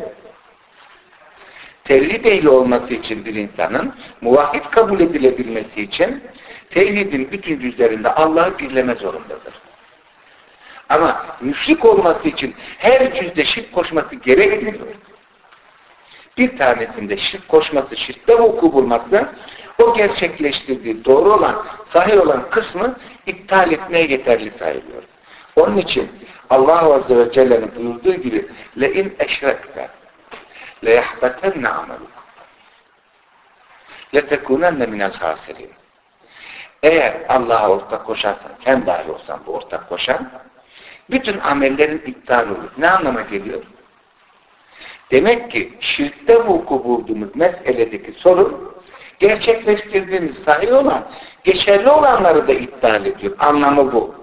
[SPEAKER 1] Tevhid ehli olması için bir insanın muvahhid kabul edilebilmesi için tevhidin bütün cüzlerinde Allah'ı birleme zorundadır. Ama müşrik olması için her cüzde şirk koşması gerekmiyor. Bir tanesinde şirk koşması, şirkte vuku bulması, o gerçekleştirdiği doğru olan, sahih olan kısmı iptal etmeye yeterli sayılıyor. Onun için Allah Azze ve Celle'nin buyurduğu gibi لَاِنْ اَشْرَكْتَ لَيَحْبَتَنَّ عَمَلُكُ لَتَكُونَنَّ مِنَ الْخَاسِرِينَ. Eğer Allah'a ortak koşarsan, sen dahi olsan bu ortak koşan, bütün amellerin iptal olur. Ne anlama geliyor? Demek ki şirkte vuku bulduğumuz meseledeki sorun, gerçekleştirdiğimiz sahih olan, geçerli olanları da iptal ediyor. Anlamı bu.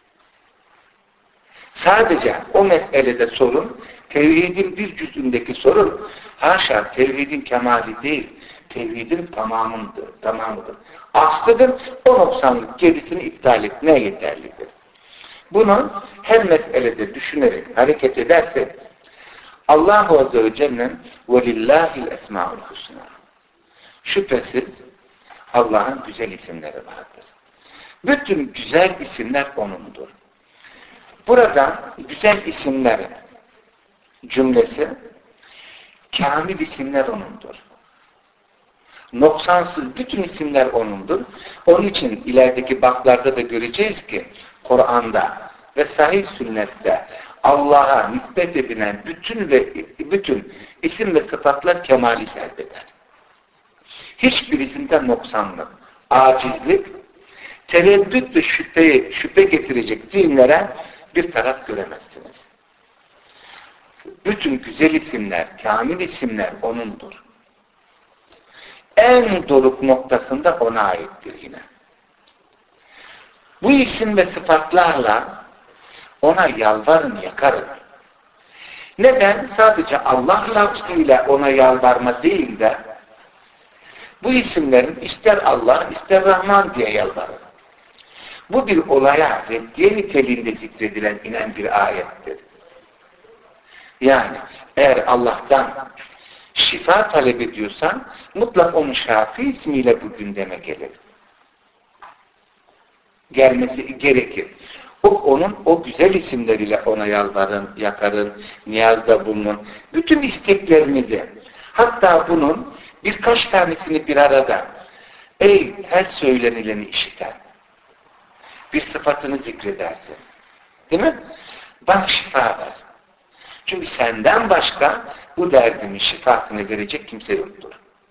[SPEAKER 1] Sadece o meselede sorun, tevhidin bir cüzündeki sorun, haşa tevhidin kemali değil, tevhidin tamamıdır. tamamıdır. Aslıdır, o noksanlık gerisini iptal etmeye yeterlidir. Bunu her meselede düşünerek hareket edersek, Allah-u Azze ve Celle'nin وَلِلَّهِ الْاَسْمَاءُ الْحُسْنَى. Şüphesiz Allah'ın güzel isimleri vardır. Bütün güzel isimler O'nundur. Burada güzel isimler cümlesi, kamil isimler O'nundur. Noksansız bütün isimler O'nundur. Onun için ilerideki baklarda da göreceğiz ki Kur'an'da ve sahih sünnette Allah'a nispet edilen bütün ve bütün isim ve sıfatlar kemali serdeder. Hiçbir isimden noksanlık, acizlik, tereddüt ve şüpheyi, şüphe getirecek zihinlere bir taraf göremezsiniz. Bütün güzel isimler, kamil isimler O'nundur. En doruk noktasında O'na aittir yine. Bu isim ve sıfatlarla O'na yalvarın, yakarın. Neden? Sadece Allah lafzıyla O'na yalvarma değil de bu isimlerin ister Allah, ister Rahman diye yalvarın. Bu bir olaya reddiye niteliğinde zikredilen inen bir ayettir. Yani eğer Allah'tan şifa talep ediyorsan mutlak onun Şafi ismiyle bu gündeme gelir. Gelmesi gerekir. O onun o güzel isimleriyle ona yalvarın, yakarın, niyazda bulunun. Bütün isteklerinizi, hatta bunun birkaç tanesini bir arada, ey her söylenileni işiten, bir sıfatını zikredersin. Değil mi? Bana şifa ver. Çünkü senden başka bu derdimin şifasını verecek kimse yoktur.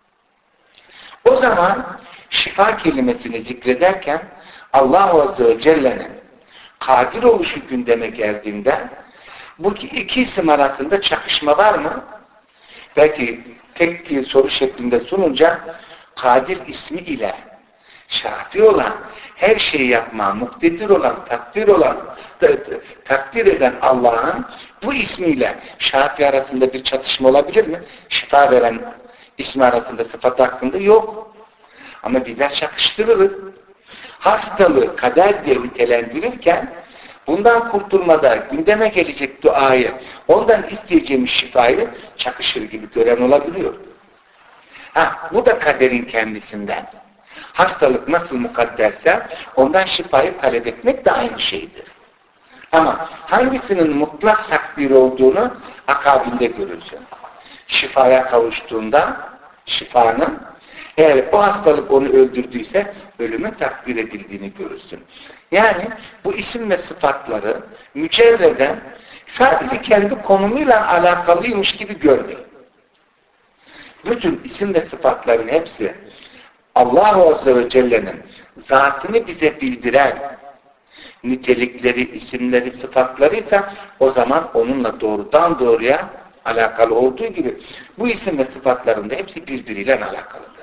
[SPEAKER 1] O zaman şifa kelimesini zikrederken Allah Azze ve Celle'nin kadir oluşu gündeme geldiğinde bu iki isim arasında çakışma var mı? Belki tek bir soru şeklinde sununca kadir ismi ile şafi olan, her şeyi yapma, muktedir olan, takdir olan, takdir eden Allah'ın bu ismiyle şafi arasında bir çatışma olabilir mi? Şifa veren ismi arasında sıfat hakkında yok. Ama bizler çakıştırırız. Hastalığı kader diye nitelendirirken bundan kurtulmada gündeme gelecek duayı, ondan isteyeceğimiz şifayı çakışır gibi gören olabiliyor. Ha, bu da kaderin kendisinden. Hastalık nasıl mukadderse ondan şifayı talep etmek de aynı şeydir. Ama hangisinin mutlak takdir olduğunu akabinde görürsün. Şifaya kavuştuğunda şifanın, eğer o hastalık onu öldürdüyse ölümün takdir edildiğini görürsün. Yani bu isim ve sıfatları mücerreden sadece kendi konumuyla alakalıymış gibi görmeyin. Bütün isim ve sıfatların hepsi Allah Azze ve Celle'nin zatını bize bildiren nitelikleri, isimleri, sıfatlarıysa o zaman onunla doğrudan doğruya alakalı olduğu gibi bu isim ve sıfatların da hepsi birbiriyle alakalıdır.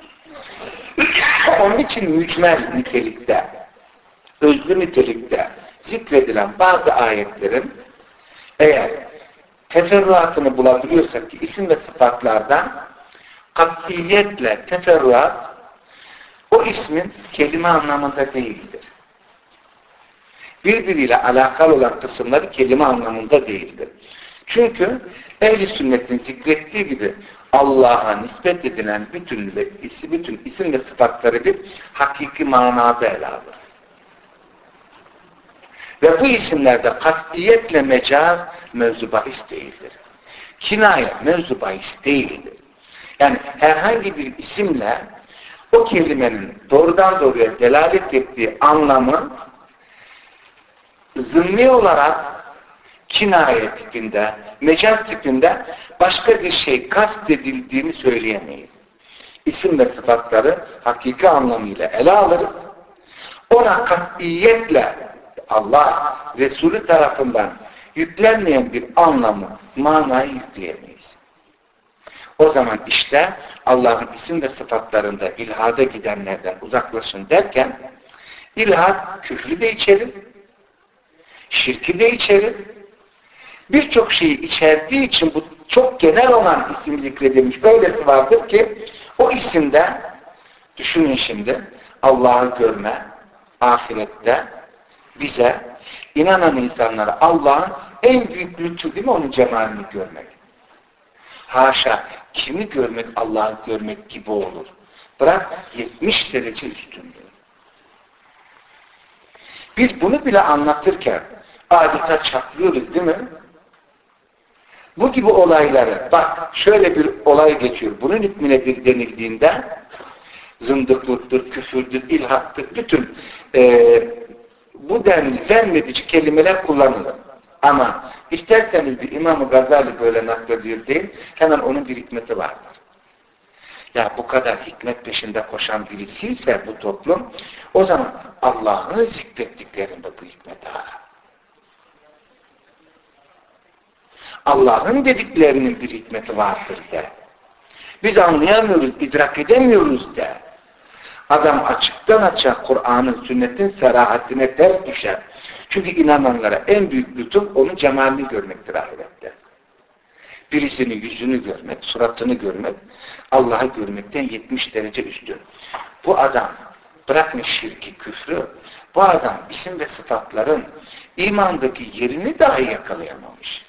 [SPEAKER 1] Onun için mücmel nitelikte, özlü nitelikte zikredilen bazı ayetlerin eğer teferruatını bulabiliyorsak ki isim ve sıfatlardan katiyetle teferruat o ismin kelime anlamında değildir. Birbiriyle alakalı olan kısımları kelime anlamında değildir. Çünkü ehl-i sünnetin zikrettiği gibi Allah'a nispet edilen bütün, bütün isim ve sıfatları bir hakiki manada ele alır. Ve bu isimlerde katiyetle mecaz mevzu bahis değildir. Kinaye mevzu bahis değildir. Yani herhangi bir isimle o kelimenin doğrudan doğruya delalet ettiği anlamı zımni olarak kinaye tipinde, mecaz tipinde başka bir şey kastedildiğini söyleyemeyiz. İsim ve sıfatları hakiki anlamıyla ele alırız. Ona katiyetle Allah Resulü tarafından yüklenmeyen bir anlamı, manayı yükleyemeyiz. O zaman işte Allah'ın isim ve sıfatlarında ilhada gidenlerden uzaklaşın derken ilhad küfrü de içerir, şirki de içerir. Birçok şeyi içerdiği için bu çok genel olan isim zikredilmiş. Böylesi vardır ki o isimde düşünün şimdi Allah'ı görme, ahirette bize inanan insanlara Allah'ın en büyük lütfu değil mi? Onun cemalini görmek. Haşa kimi görmek Allah'ı görmek gibi olur. Bırak yetmiş derece üstündür. Biz bunu bile anlatırken adeta çatlıyoruz değil mi? Bu gibi olayları, bak şöyle bir olay geçiyor, bunun hükmü nedir denildiğinde zındıklıktır, küfürdür, ilhaktır, bütün e, bu denli zemmedici kelimeler kullanılır. Ama isterseniz bir İmam-ı Gazali böyle naklediyor değil, hemen onun bir hikmeti vardır. Ya bu kadar hikmet peşinde koşan birisi ise bu toplum, o zaman Allah'ın zikrettiklerinde bu hikmeti arar. Allah'ın dediklerinin bir hikmeti vardır de. Biz anlayamıyoruz, idrak edemiyoruz de. Adam açıktan açığa Kur'an'ın, sünnetin serahatine ters düşer. Çünkü inananlara en büyük lütuf onun cemalini görmektir ahirette. Birisinin yüzünü görmek, suratını görmek, Allah'ı görmekten yetmiş derece üstün. Bu adam bırakın şirki, küfrü, bu adam isim ve sıfatların imandaki yerini dahi yakalayamamış.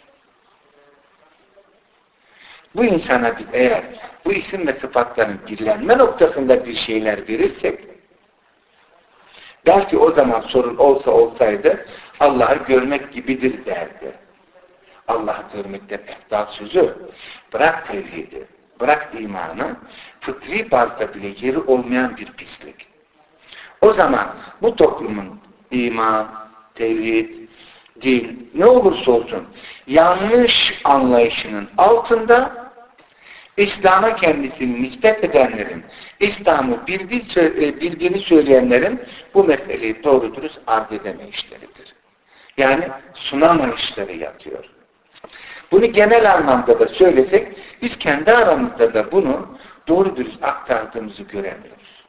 [SPEAKER 1] Bu insana biz eğer bu isim ve sıfatların birlenme noktasında bir şeyler verirsek, belki o zaman sorun olsa olsaydı Allah'ı görmek gibidir derdi. Allah'ı görmekten eftal sözü, bırak tevhidi, bırak imanı, fıtri bazda bile yeri olmayan bir pislik. O zaman bu toplumun iman, tevhid, din ne olursa olsun yanlış anlayışının altında İslam'a kendisini nispet edenlerin, İslam'ı bildiği, bildiğini söyleyenlerin bu meseleyi doğru dürüst arz edemeyişleridir. Yani sunamayışları yatıyor. Bunu genel anlamda da söylesek, biz kendi aramızda da bunu doğru dürüst aktardığımızı göremiyoruz.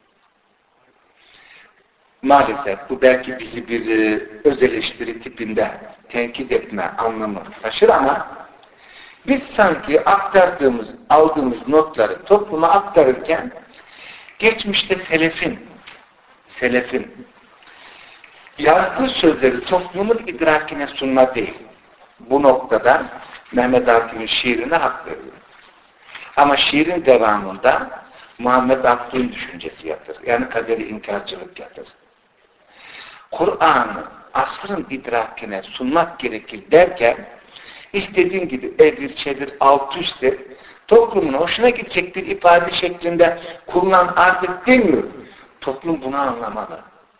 [SPEAKER 1] Maalesef bu belki bizi bir e, öz eleştiri tipinde tenkit etme anlamı taşır ama biz sanki aktardığımız, aldığımız notları topluma aktarırken geçmişte selefin, selefin yazdığı sözleri toplumun idrakine sunma değil. Bu noktada Mehmet Akif'in şiirine hak veriyor. Ama şiirin devamında Muhammed Abdül'ün düşüncesi yatır. Yani kaderi inkarcılık yatır. Kur'an'ı asrın idrakine sunmak gerekir derken istediğin gibi evir çevir alt üstte toplumun hoşuna gidecek bir ifade şeklinde kullan artık demiyor. Toplum bunu anlamalı.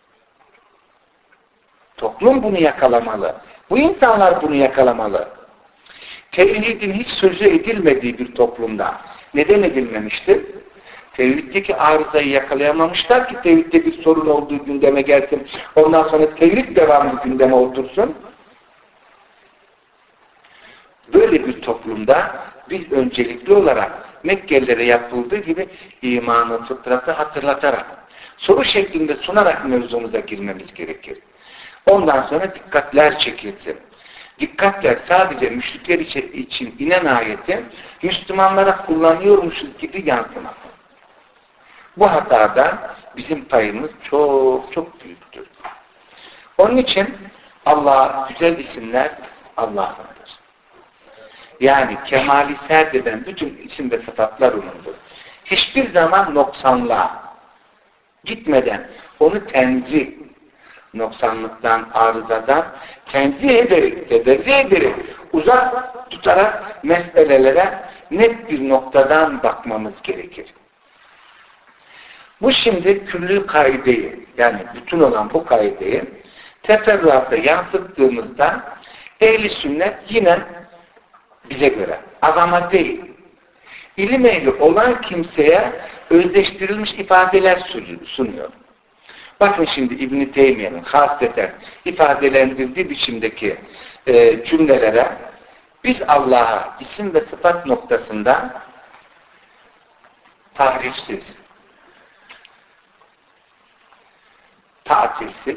[SPEAKER 1] Toplum bunu yakalamalı. Bu insanlar bunu yakalamalı. Tevhidin hiç sözü edilmediği bir toplumda neden edilmemiştir? Tevhiddeki arızayı yakalayamamışlar ki tevhidde bir sorun olduğu gündeme gelsin. Ondan sonra tevhid devamlı gündeme otursun. Böyle bir toplumda biz öncelikli olarak Mekkelilere yapıldığı gibi imanın fıtratı hatırlatarak, soru şeklinde sunarak mevzumuza girmemiz gerekir. Ondan sonra dikkatler çekilsin. Dikkatler sadece müşrikler için inen ayeti Müslümanlara kullanıyormuşuz gibi yansımasın. Bu hatadan bizim payımız çok çok büyüktür. Onun için Allah güzel isimler Allah'ındır. Yani kemali serdeden bütün isim ve sıfatlar O'nundur. Hiçbir zaman noksanlığa gitmeden onu tenzih, noksanlıktan, arızadan tenzih ederek, teberri ederek, uzak tutarak meselelere net bir noktadan bakmamız gerekir. Bu şimdi küllü kaideyi, yani bütün olan bu kaideyi teferruata yansıttığımızda ehli sünnet yine bize göre adama değil, ilim ehli olan kimseye özdeştirilmiş ifadeler sunuyor. Bakın şimdi İbn-i Teymiye'nin hasreten ifadelendirdiği biçimdeki e, cümlelere biz Allah'a isim ve sıfat noktasında tahrifsiz, tatilsiz,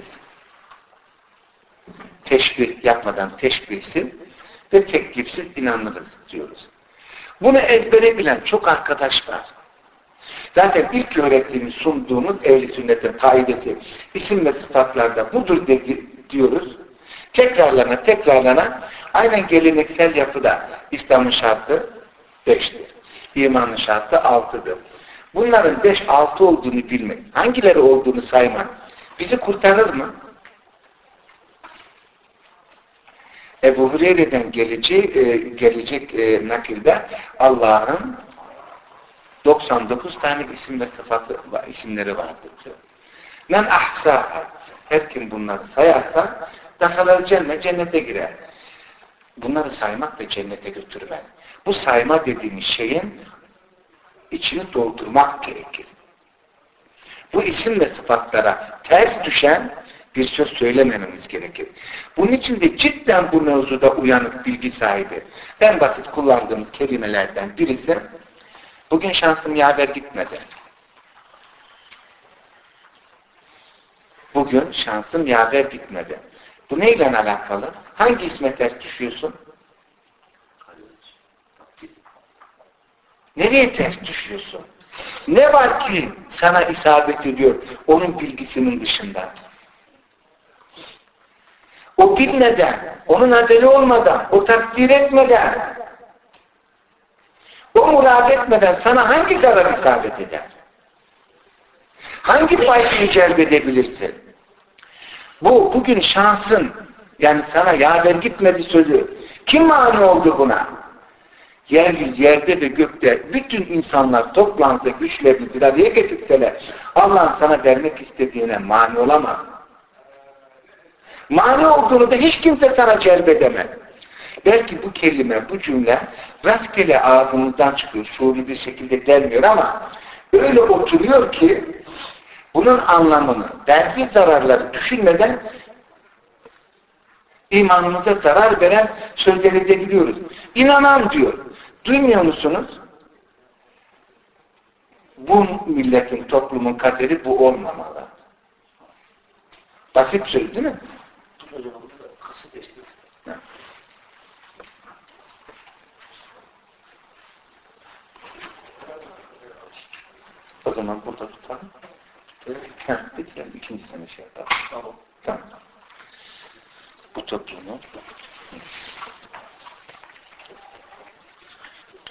[SPEAKER 1] teşbih yapmadan teşbihsiz ve tekzipsiz inanırız diyoruz. Bunu ezbere bilen çok arkadaş var. Zaten ilk öğrettiğimiz, sunduğumuz ehl-i sünnetin kaidesi isim ve sıfatlarda budur dedi, diyoruz. Tekrarlana tekrarlana aynen geleneksel yapıda İslam'ın şartı beştir. İmanın şartı altıdır. Bunların beş altı olduğunu bilmek, hangileri olduğunu saymak bizi kurtarır mı? Ebu Hureyre'den gelecek, e, gelecek e, nakilde Allah'ın doksan dokuz tane isim ve sıfatı isimleri vardır diyor. Men ahsaha, her kim bunları sayarsa dakhalel cennet, cennete girer. Bunları saymak da cennete götürmez. Bu sayma dediğimiz şeyin içini doldurmak gerekir. Bu isim ve sıfatlara ters düşen bir söz söylemememiz gerekir. Bunun için de cidden bu mevzuda uyanık bilgi sahibi. En basit kullandığımız kelimelerden birisi bugün şansım yaver gitmedi. Bugün şansım yaver gitmedi. Bu neyle alakalı? Hangi isme ters düşüyorsun? Nereye ters düşüyorsun? Ne var ki sana isabet ediyor onun bilgisinin dışında. O bilmeden, onun haberi olmadan, o takdir etmeden, o murad etmeden sana hangi zarar isabet eder? Hangi faydayı celbedebilirsin? Bu bugün şansın, yani sana yaver gitmedi sözü. Kim mani oldu buna? Yeryüzü, yerde ve gökte bütün insanlar toplansa, güçlerini bir araya getirseler, Allah'ın sana vermek istediğine mani olamaz. Mani olduğunu da hiç kimse sana celbedemez. Belki bu kelime, bu cümle rastgele ağzımızdan çıkıyor, şuurlu bir şekilde gelmiyor ama öyle oturuyor ki bunun anlamını, verdiği zararları düşünmeden imanımıza zarar veren sözleri de biliyoruz. İnanan diyor. Duymuyor musunuz? Bu milletin, toplumun kaderi bu olmamalı. Basit söz değil mi? O zaman burada tutalım. Heh, bitirelim. İkinci sene şey yapalım. Tamam. Tamam. Bu toplumu